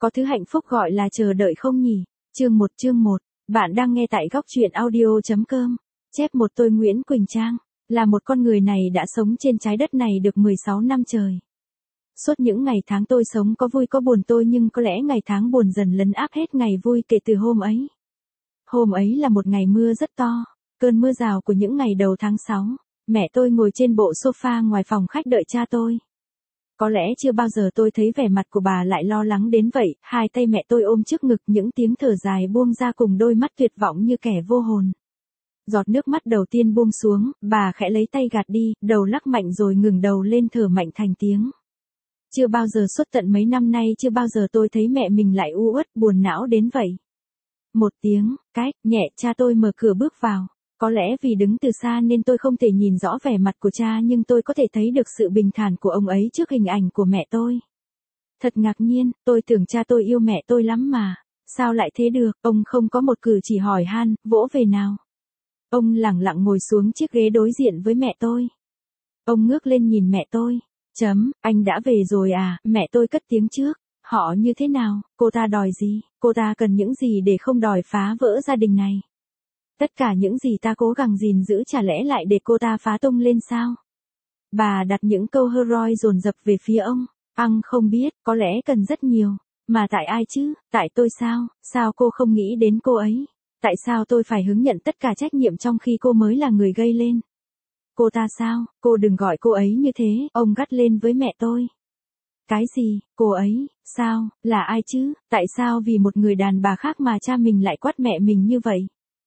Có thứ hạnh phúc gọi là chờ đợi không nhỉ? Chương 1. Bạn đang nghe tại góc truyện audio.com. Chép một tôi Nguyễn Quỳnh Trang, là một con người này đã sống trên trái đất này được 16 năm trời. Suốt những ngày tháng tôi sống có vui có buồn tôi, nhưng có lẽ ngày tháng buồn dần lấn áp hết ngày vui kể từ hôm ấy. Hôm ấy là một ngày mưa rất to, cơn mưa rào của những ngày đầu tháng 6. Mẹ tôi ngồi trên bộ sofa ngoài phòng khách đợi cha tôi. Có lẽ chưa bao giờ tôi thấy vẻ mặt của bà lại lo lắng đến vậy, hai tay mẹ tôi ôm trước ngực, những tiếng thở dài buông ra cùng đôi mắt tuyệt vọng như kẻ vô hồn. Giọt nước mắt đầu tiên buông xuống, bà khẽ lấy tay gạt đi, đầu lắc mạnh rồi ngừng đầu lên thở mạnh thành tiếng. Chưa bao giờ suốt tận mấy năm nay chưa bao giờ tôi thấy mẹ mình lại u uất buồn não đến vậy. Một tiếng, cách, nhẹ, cha tôi mở cửa bước vào. Có lẽ vì đứng từ xa nên tôi không thể nhìn rõ vẻ mặt của cha, nhưng tôi có thể thấy được sự bình thản của ông ấy trước hình ảnh của mẹ tôi. Thật ngạc nhiên, tôi tưởng cha tôi yêu mẹ tôi lắm mà. Sao lại thế được, ông không có một cử chỉ hỏi han, vỗ về nào. Ông lẳng lặng ngồi xuống chiếc ghế đối diện với mẹ tôi. Ông ngước lên nhìn mẹ tôi. Anh đã về rồi à, mẹ tôi cất tiếng trước. Họ như thế nào, cô ta đòi gì, cô ta cần những gì để không đòi phá vỡ gia đình này. Tất cả những gì ta cố gắng gìn giữ chả lẽ lại để cô ta phá tung lên sao? Bà đặt những câu heroi dồn dập về phía ông. Không biết, có lẽ cần rất nhiều. Mà tại ai chứ, tại tôi sao, sao cô không nghĩ đến cô ấy? Tại sao tôi phải hứng nhận tất cả trách nhiệm trong khi cô mới là người gây lên? Cô ta sao, cô đừng gọi cô ấy như thế, ông gắt lên với mẹ tôi. Cái gì, cô ấy, sao, là ai chứ, tại sao vì một người đàn bà khác mà cha mình lại quát mẹ mình như vậy?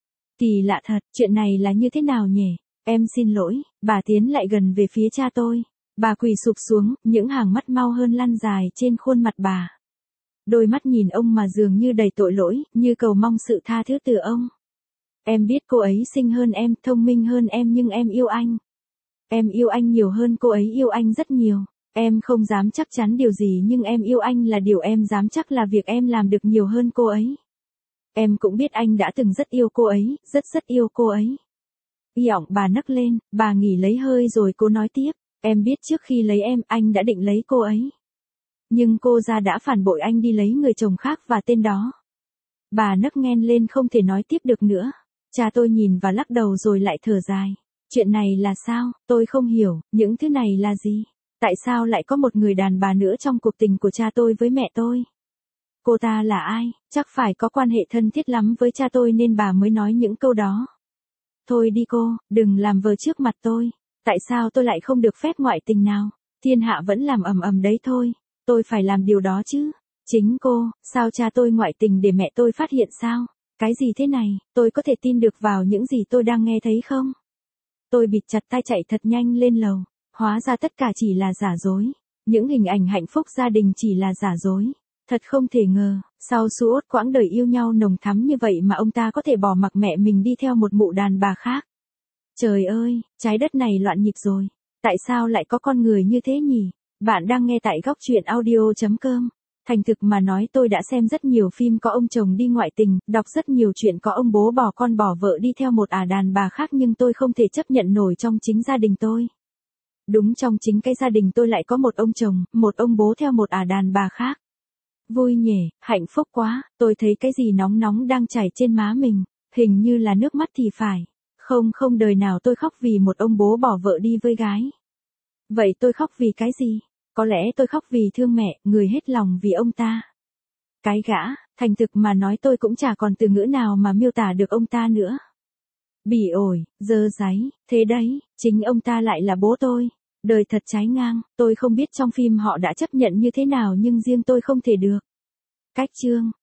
Kỳ lạ thật, chuyện này là như thế nào nhỉ? Em xin lỗi, bà tiến lại gần về phía cha tôi. Bà quỳ sụp xuống, những hàng mắt mau hơn lăn dài trên khuôn mặt bà. Đôi mắt nhìn ông mà dường như đầy tội lỗi, như cầu mong sự tha thứ từ ông. Em biết cô ấy xinh hơn em, thông minh hơn em, nhưng em yêu anh. Em yêu anh nhiều hơn cô ấy yêu anh rất nhiều. Em không dám chắc chắn điều gì, nhưng em yêu anh là điều em dám chắc là việc em làm được nhiều hơn cô ấy. Em cũng biết anh đã từng rất yêu cô ấy, rất yêu cô ấy. Giọng bà nấc lên, bà nghỉ lấy hơi rồi cô nói tiếp. Em biết trước khi lấy em, anh đã định lấy cô ấy. Nhưng cô ra đã phản bội anh đi lấy người chồng khác và tên đó. Bà nấc nghẹn lên không thể nói tiếp được nữa. Cha tôi nhìn và lắc đầu rồi lại thở dài. Chuyện này là sao, tôi không hiểu, những thứ này là gì? Tại sao lại có một người đàn bà nữa trong cuộc tình của cha tôi với mẹ tôi? Cô ta là ai? Chắc phải có quan hệ thân thiết lắm với cha tôi nên bà mới nói những câu đó. Thôi đi cô, đừng làm vờ trước mặt tôi. Tại sao tôi lại không được phép ngoại tình nào? Thiên hạ vẫn làm ầm đấy thôi. Tôi phải làm điều đó chứ. Chính cô, sao cha tôi ngoại tình để mẹ tôi phát hiện sao? Cái gì thế này, tôi có thể tin được vào những gì tôi đang nghe thấy không? Tôi bịt chặt tai chạy thật nhanh lên lầu. Hóa ra tất cả chỉ là giả dối. Những hình ảnh hạnh phúc gia đình chỉ là giả dối. Thật không thể ngờ, sau suốt quãng đời yêu nhau nồng thắm như vậy mà ông ta có thể bỏ mặc mẹ mình đi theo một mụ đàn bà khác. Trời ơi, trái đất này loạn nhịp rồi. Tại sao lại có con người như thế nhỉ? Bạn đang nghe tại góc truyện audio.com. Thành thực mà nói, tôi đã xem rất nhiều phim có ông chồng đi ngoại tình, đọc rất nhiều chuyện có ông bố bỏ con bỏ vợ đi theo một đàn bà khác, nhưng tôi không thể chấp nhận nổi trong chính gia đình tôi. Đúng, trong chính cái gia đình tôi lại có một ông chồng, một ông bố theo một đàn bà khác. Vui nhỉ, hạnh phúc quá, tôi thấy cái gì nóng nóng đang chảy trên má mình, hình như là nước mắt thì phải. Không đời nào tôi khóc vì một ông bố bỏ vợ đi với gái. Vậy tôi khóc vì cái gì? Có lẽ tôi khóc vì thương mẹ, người hết lòng vì ông ta. Cái gã, thành thực mà nói tôi cũng chả còn từ ngữ nào mà miêu tả được ông ta nữa. Bỉ ổi, dơ dáy, thế đấy, chính ông ta lại là bố tôi. Đời thật trái ngang, tôi không biết trong phim họ đã chấp nhận như thế nào nhưng riêng tôi không thể được. Cách chương,